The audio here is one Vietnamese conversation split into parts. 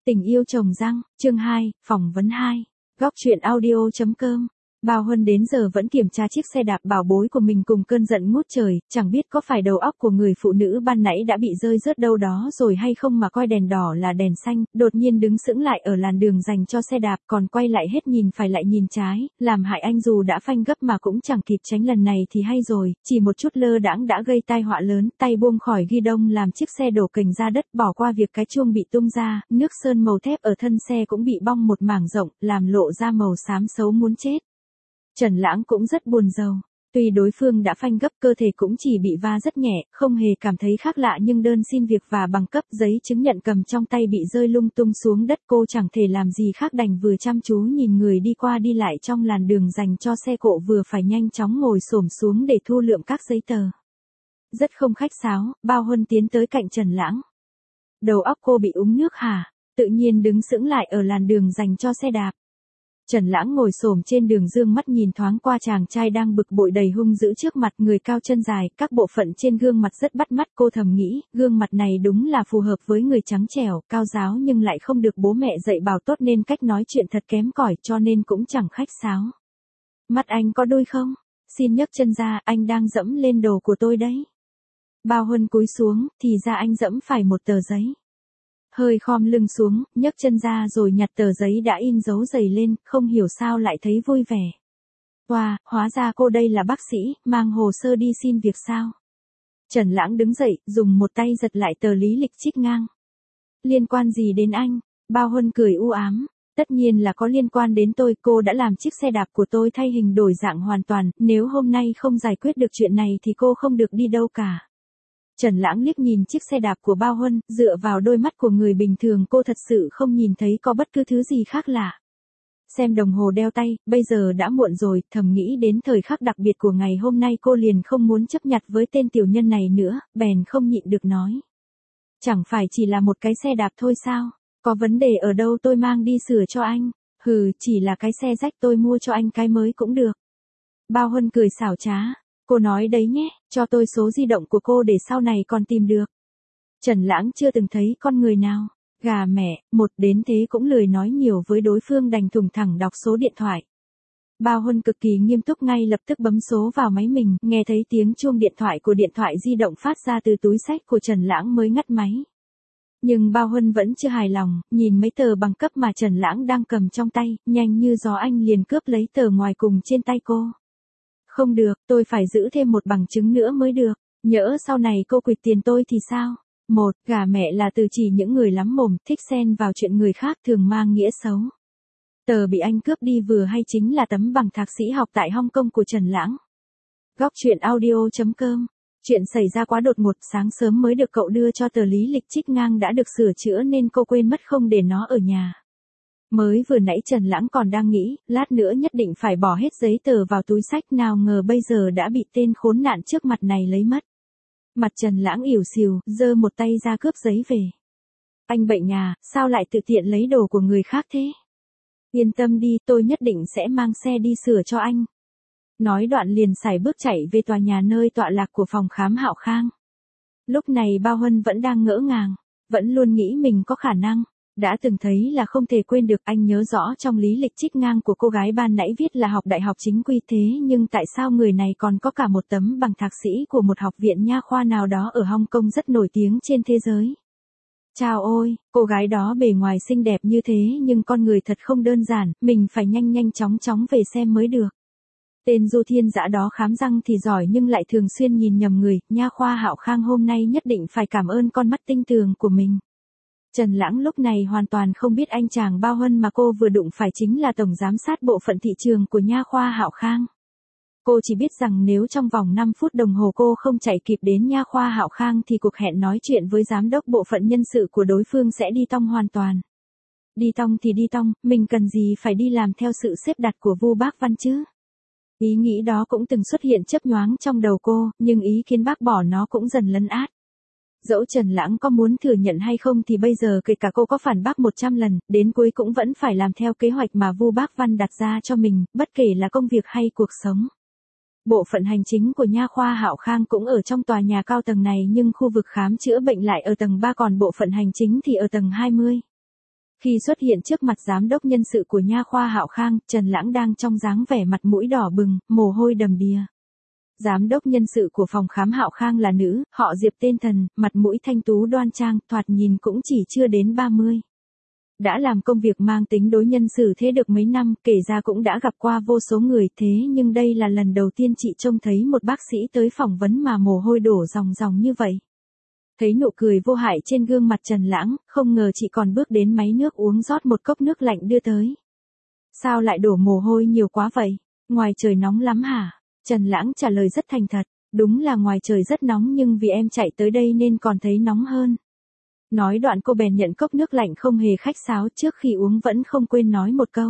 Tình yêu trồng răng, chương 2, phỏng vấn 2. Góc truyện audio.com. Bao Huân đến giờ vẫn kiểm tra chiếc xe đạp bảo bối của mình cùng cơn giận ngút trời, chẳng biết có phải đầu óc của người phụ nữ ban nãy đã bị rơi rớt đâu đó rồi hay không mà coi đèn đỏ là đèn xanh, đột nhiên đứng sững lại ở làn đường dành cho xe đạp còn quay lại hết nhìn phải lại nhìn trái, làm hại anh dù đã phanh gấp mà cũng chẳng kịp tránh lần này thì hay rồi, chỉ một chút lơ đãng đã gây tai họa lớn, tay buông khỏi ghi đông làm chiếc xe đổ kềnh ra đất bỏ qua việc cái chuông bị tung ra, nước sơn màu thép ở thân xe cũng bị bong một mảng rộng, làm lộ ra màu xám xấu muốn chết. Trần Lãng cũng rất buồn rầu. Tuy đối phương đã phanh gấp cơ thể cũng chỉ bị va rất nhẹ, không hề cảm thấy khác lạ nhưng đơn xin việc và bằng cấp giấy chứng nhận cầm trong tay bị rơi lung tung xuống đất cô chẳng thể làm gì khác đành vừa chăm chú nhìn người đi qua đi lại trong làn đường dành cho xe cộ vừa phải nhanh chóng ngồi xổm xuống để thu lượm các giấy tờ. Rất không khách sáo, Bao Huân tiến tới cạnh Trần Lãng. Đầu óc cô bị úng nước hả? Tự nhiên đứng sững lại ở làn đường dành cho xe đạp. Trần Lãng ngồi xổm trên đường dương mắt nhìn thoáng qua chàng trai đang bực bội đầy hung dữ trước mặt, người cao chân dài, các bộ phận trên gương mặt rất bắt mắt, cô thầm nghĩ, gương mặt này đúng là phù hợp với người trắng trẻo, cao ráo nhưng lại không được bố mẹ dạy bảo tốt nên cách nói chuyện thật kém cỏi cho nên cũng chẳng khách sáo. Mắt anh có đôi không? Xin nhấc chân ra, anh đang dẫm lên đồ của tôi đấy. Bao Huân cúi xuống, thì ra anh dẫm phải một tờ giấy. Hơi khom lưng xuống, nhấc chân ra rồi nhặt tờ giấy đã in dấu giày lên, không hiểu sao lại thấy vui vẻ. Wow, hóa ra cô đây là bác sĩ, mang hồ sơ đi xin việc sao? Trần Lãng đứng dậy, dùng một tay giật lại tờ lý lịch trích ngang. Liên quan gì đến anh? Bao Huân cười u ám. Tất nhiên là có liên quan đến tôi, cô đã làm chiếc xe đạp của tôi thay hình đổi dạng hoàn toàn, nếu hôm nay không giải quyết được chuyện này thì cô không được đi đâu cả. Trần Lãng liếc nhìn chiếc xe đạp của Bao Huân, dựa vào đôi mắt của người bình thường cô thật sự không nhìn thấy có bất cứ thứ gì khác lạ. Xem đồng hồ đeo tay, bây giờ đã muộn rồi, thầm nghĩ đến thời khắc đặc biệt của ngày hôm nay cô liền không muốn chấp nhặt với tên tiểu nhân này nữa, bèn không nhịn được nói. Chẳng phải chỉ là một cái xe đạp thôi sao, có vấn đề ở đâu tôi mang đi sửa cho anh, hừ, chỉ là cái xe rách tôi mua cho anh cái mới cũng được. Bao Huân cười xảo trá. Cô nói đấy nhé, cho tôi số di động của cô để sau này còn tìm được. Trần Lãng chưa từng thấy con người nào. Gà mẹ, một đến thế cũng lười nói nhiều với đối phương đành thùng thẳng đọc số điện thoại. Bao Huân cực kỳ nghiêm túc ngay lập tức bấm số vào máy mình, nghe thấy tiếng chuông điện thoại của điện thoại di động phát ra từ túi xách của Trần Lãng mới ngắt máy. Nhưng Bao Huân vẫn chưa hài lòng, nhìn mấy tờ bằng cấp mà Trần Lãng đang cầm trong tay, nhanh như gió anh liền cướp lấy tờ ngoài cùng trên tay cô. Không được, tôi phải giữ thêm một bằng chứng nữa mới được, nhỡ sau này cô quỵt tiền tôi thì sao? Một, gà mẹ là từ chỉ những người lắm mồm, thích xen vào chuyện người khác thường mang nghĩa xấu. Tờ bị anh cướp đi vừa hay chính là tấm bằng thạc sĩ học tại Hong Kong của Trần Lãng. Góc truyện audio.com. Chuyện xảy ra quá đột ngột, sáng sớm mới được cậu đưa cho tờ lý lịch trích ngang đã được sửa chữa nên cô quên mất không để nó ở nhà. Mới vừa nãy Trần Lãng còn đang nghĩ, lát nữa nhất định phải bỏ hết giấy tờ vào túi xách nào ngờ bây giờ đã bị tên khốn nạn trước mặt này lấy mất. Mặt Trần Lãng ỉu xìu, giơ một tay ra cướp giấy về. Anh bệnh à, sao lại tự tiện lấy đồ của người khác thế? Yên tâm đi, tôi nhất định sẽ mang xe đi sửa cho anh. Nói đoạn liền sải bước chạy về tòa nhà nơi tọa lạc của phòng khám Hạo Khang. Lúc này Bao Huân vẫn đang ngỡ ngàng, vẫn luôn nghĩ mình có khả năng. Đã từng thấy là không thể quên được, anh nhớ rõ trong lý lịch trích ngang của cô gái ban nãy viết là học đại học chính quy thế nhưng tại sao người này còn có cả một tấm bằng thạc sĩ của một học viện nha khoa nào đó ở Hong Kong rất nổi tiếng trên thế giới. Chao ôi, cô gái đó bề ngoài xinh đẹp như thế nhưng con người thật không đơn giản, mình phải nhanh chóng về xem mới được. Tên Du Thiên Dã đó khám răng thì giỏi nhưng lại thường xuyên nhìn nhầm người, nha khoa Hạo Khang hôm nay nhất định phải cảm ơn con mắt tinh tường của mình. Trần Lãng lúc này hoàn toàn không biết anh chàng Bao Huân mà cô vừa đụng phải chính là tổng giám sát bộ phận thị trường của nha khoa Hạo Khang. Cô chỉ biết rằng nếu trong vòng 5 phút đồng hồ cô không chạy kịp đến nha khoa Hạo Khang thì cuộc hẹn nói chuyện với giám đốc bộ phận nhân sự của đối phương sẽ đi tong hoàn toàn. Đi tong thì đi tong, mình cần gì phải đi làm theo sự xếp đặt của Vu Bác Văn chứ? Ý nghĩ đó cũng từng xuất hiện chớp nhoáng trong đầu cô, nhưng ý kiến bác bỏ nó cũng dần lấn át. Dẫu Trần Lãng có muốn thừa nhận hay không thì bây giờ kể cả cô có phản bác 100 lần, đến cuối cũng vẫn phải làm theo kế hoạch mà Vu Bác Văn đặt ra cho mình, bất kể là công việc hay cuộc sống. Bộ phận hành chính của nha khoa Hạo Khang cũng ở trong tòa nhà cao tầng này nhưng khu vực khám chữa bệnh lại ở tầng 3 còn bộ phận hành chính thì ở tầng 20. Khi xuất hiện trước mặt giám đốc nhân sự của nha khoa Hạo Khang, Trần Lãng đang trong dáng vẻ mặt mũi đỏ bừng, mồ hôi đầm đìa. Giám đốc nhân sự của phòng khám Hạo Khang là nữ, họ Diệp tên Thần, mặt mũi thanh tú đoan trang, thoạt nhìn cũng chỉ chưa đến 30. Đã làm công việc mang tính đối nhân xử thế được mấy năm, kể ra cũng đã gặp qua vô số người, thế nhưng đây là lần đầu tiên chị trông thấy một bác sĩ tới phỏng vấn mà mồ hôi đổ ròng ròng như vậy. Thấy nụ cười vô hại trên gương mặt Trần Lãng, không ngờ chị còn bước đến máy nước uống rót một cốc nước lạnh đưa tới. Sao lại đổ mồ hôi nhiều quá vậy? Ngoài trời nóng lắm hả? Trần Lãng trả lời rất thành thật, đúng là ngoài trời rất nóng nhưng vì em chạy tới đây nên còn thấy nóng hơn. Nói đoạn cô bèn nhận cốc nước lạnh không hề khách sáo, trước khi uống vẫn không quên nói một câu.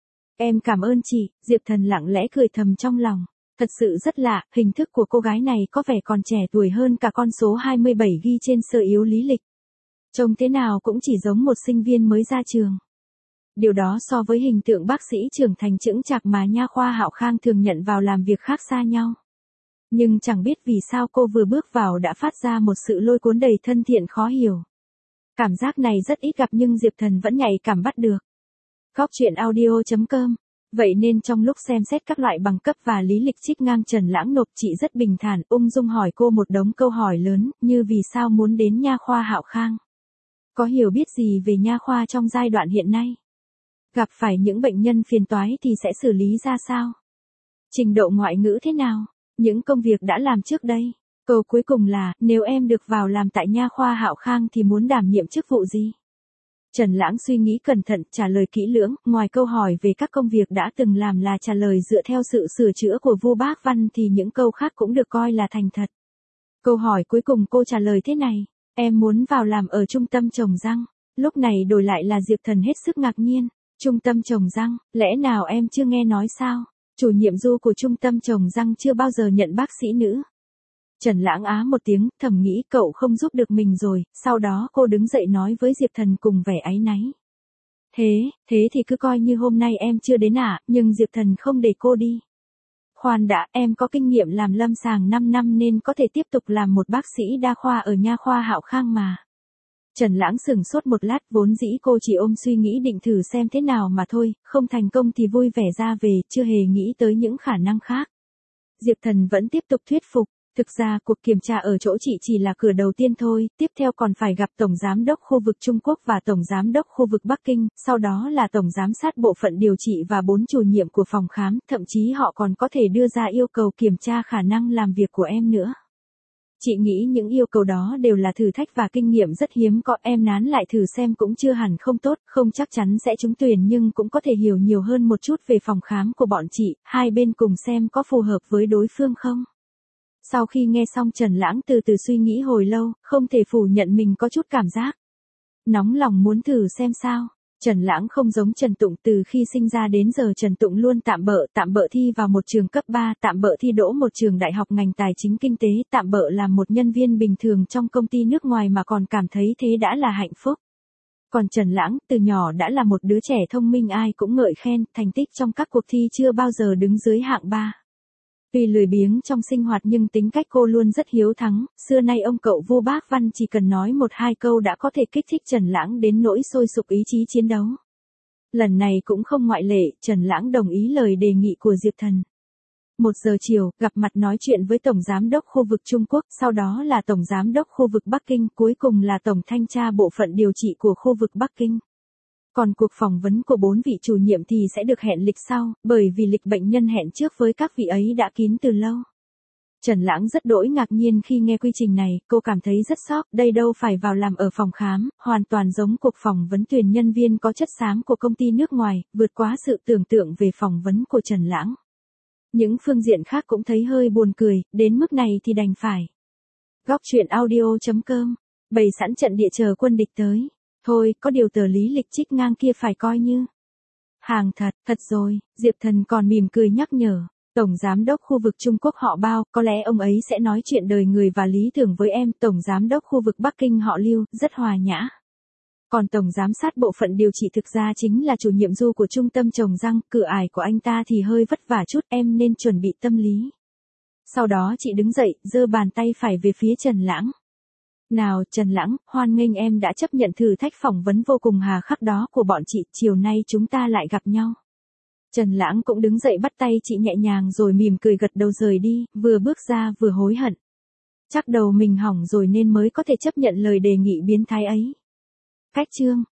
Em cảm ơn chị. Diệp Thần lặng lẽ cười thầm trong lòng. Thật sự rất lạ, hình thức của cô gái này có vẻ còn trẻ tuổi hơn cả con số 27 ghi trên sơ yếu lý lịch. Trông thế nào cũng chỉ giống một sinh viên mới ra trường. Điều đó so với hình tượng bác sĩ trưởng thành chững chạc mà nha khoa Hạo Khang thường nhận vào làm việc khác xa nhau. Nhưng chẳng biết vì sao cô vừa bước vào đã phát ra một sự lôi cuốn đầy thân thiện khó hiểu. Cảm giác này rất ít gặp nhưng Diệp Thần vẫn nhạy cảm bắt được. Góc truyện audio.com. Vậy nên trong lúc xem xét các loại bằng cấp và lý lịch trích ngang, Trần Lãng nộp chị rất bình thản, ung dung hỏi cô một đống câu hỏi lớn, như vì sao muốn đến nha khoa Hạo Khang? Có hiểu biết gì về nha khoa trong giai đoạn hiện nay? Gặp phải những bệnh nhân phiền toái thì sẽ xử lý ra sao? Trình độ ngoại ngữ thế nào? Những công việc đã làm trước đây? Câu cuối cùng là, nếu em được vào làm tại nha khoa Hạo Khang thì muốn đảm nhiệm chức vụ gì? Trần Lãng suy nghĩ cẩn thận, trả lời kỹ lưỡng, ngoài câu hỏi về các công việc đã từng làm là trả lời dựa theo sự sửa chữa của Vu Bác Văn thì những câu khác cũng được coi là thành thật. Câu hỏi cuối cùng cô trả lời thế này, em muốn vào làm ở trung tâm trồng răng. Lúc này đổi lại là Diệp Thần hết sức ngạc nhiên, trung tâm trồng răng, lẽ nào em chưa nghe nói sao? Chủ nhiệm Du của trung tâm trồng răng chưa bao giờ nhận bác sĩ nữ. Trần Lãng á một tiếng, thầm nghĩ cậu không giúp được mình rồi, sau đó cô đứng dậy nói với Diệp Thần cùng vẻ áy náy. Thế thì cứ coi như hôm nay em chưa đến ạ, nhưng Diệp Thần không để cô đi. Khoan đã, em có kinh nghiệm làm lâm sàng 5 năm nên có thể tiếp tục làm một bác sĩ đa khoa ở nha khoa Hạo Khang mà. Trần Lãng sững sốt một lát, vốn dĩ cô chỉ ôm suy nghĩ định thử xem thế nào mà thôi, không thành công thì vui vẻ ra về, chưa hề nghĩ tới những khả năng khác. Diệp Thần vẫn tiếp tục thuyết phục. Thực ra cuộc kiểm tra ở chỗ chị chỉ là cửa đầu tiên thôi, tiếp theo còn phải gặp Tổng Giám đốc khu vực Trung Quốc và Tổng Giám đốc khu vực Bắc Kinh, sau đó là Tổng Giám sát bộ phận điều trị và 4 chủ nhiệm của phòng khám, thậm chí họ còn có thể đưa ra yêu cầu kiểm tra khả năng làm việc của em nữa. Chị nghĩ những yêu cầu đó đều là thử thách và kinh nghiệm rất hiếm có, em nán lại thử xem cũng chưa hẳn không tốt, không chắc chắn sẽ trúng tuyển nhưng cũng có thể hiểu nhiều hơn một chút về phòng khám của bọn chị, hai bên cùng xem có phù hợp với đối phương không. Sau khi nghe xong Trần Lãng từ từ suy nghĩ hồi lâu, không thể phủ nhận mình có chút cảm giác nóng lòng muốn thử xem sao. Trần Lãng không giống Trần Tụng, từ khi sinh ra đến giờ Trần Tụng luôn tạm bợ thi vào một trường cấp 3, tạm bợ thi đỗ một trường đại học ngành tài chính kinh tế, tạm bợ làm một nhân viên bình thường trong công ty nước ngoài mà còn cảm thấy thế đã là hạnh phúc. Còn Trần Lãng, từ nhỏ đã là một đứa trẻ thông minh ai cũng ngợi khen, thành tích trong các cuộc thi chưa bao giờ đứng dưới hạng 3. Tuy lười biếng trong sinh hoạt nhưng tính cách cô luôn rất hiếu thắng, xưa nay ông cậu Vu Bác Văn chỉ cần nói một hai câu đã có thể kích thích Trần Lãng đến nỗi sôi sục ý chí chiến đấu. Lần này cũng không ngoại lệ, Trần Lãng đồng ý lời đề nghị của Diệp Thần. 1 giờ chiều, gặp mặt nói chuyện với Tổng Giám đốc khu vực Trung Quốc, sau đó là Tổng Giám đốc khu vực Bắc Kinh, cuối cùng là Tổng Thanh tra bộ phận điều trị của khu vực Bắc Kinh. Còn cuộc phỏng vấn của 4 vị chủ nhiệm thì sẽ được hẹn lịch sau, bởi vì lịch bệnh nhân hẹn trước với các vị ấy đã kín từ lâu. Trần Lãng rất đỗi ngạc nhiên khi nghe quy trình này, cô cảm thấy rất sốc, đây đâu phải vào làm ở phòng khám, hoàn toàn giống cuộc phỏng vấn tuyển nhân viên có chất xám của công ty nước ngoài, vượt quá sự tưởng tượng về phỏng vấn của Trần Lãng. Những phương diện khác cũng thấy hơi buồn cười, đến mức này thì đành phải. Góc truyện audio.com, bày sẵn trận địa chờ quân địch tới. Thôi, có điều tờ lý lịch trích ngang kia phải coi như hàng thật rồi, Diệp Thần còn mỉm cười nhắc nhở. Tổng Giám đốc khu vực Trung Quốc họ Bao, có lẽ ông ấy sẽ nói chuyện đời người và lý tưởng với em. Tổng Giám đốc khu vực Bắc Kinh họ Lưu, rất hòa nhã. Còn Tổng Giám sát bộ phận điều trị thực ra chính là chủ nhiệm Du của trung tâm trồng răng, cửa ải của anh ta thì hơi vất vả chút, em nên chuẩn bị tâm lý. Sau đó chị đứng dậy, giơ bàn tay phải về phía Trần Lãng. Nào Trần Lãng, hoan nghênh em đã chấp nhận thử thách phỏng vấn vô cùng hà khắc đó của bọn chị, chiều nay chúng ta lại gặp nhau. Trần Lãng cũng đứng dậy bắt tay chị nhẹ nhàng rồi mỉm cười gật đầu rời đi, vừa bước ra vừa hối hận. Chắc đầu mình hỏng rồi nên mới có thể chấp nhận lời đề nghị biến thái ấy. Cách chương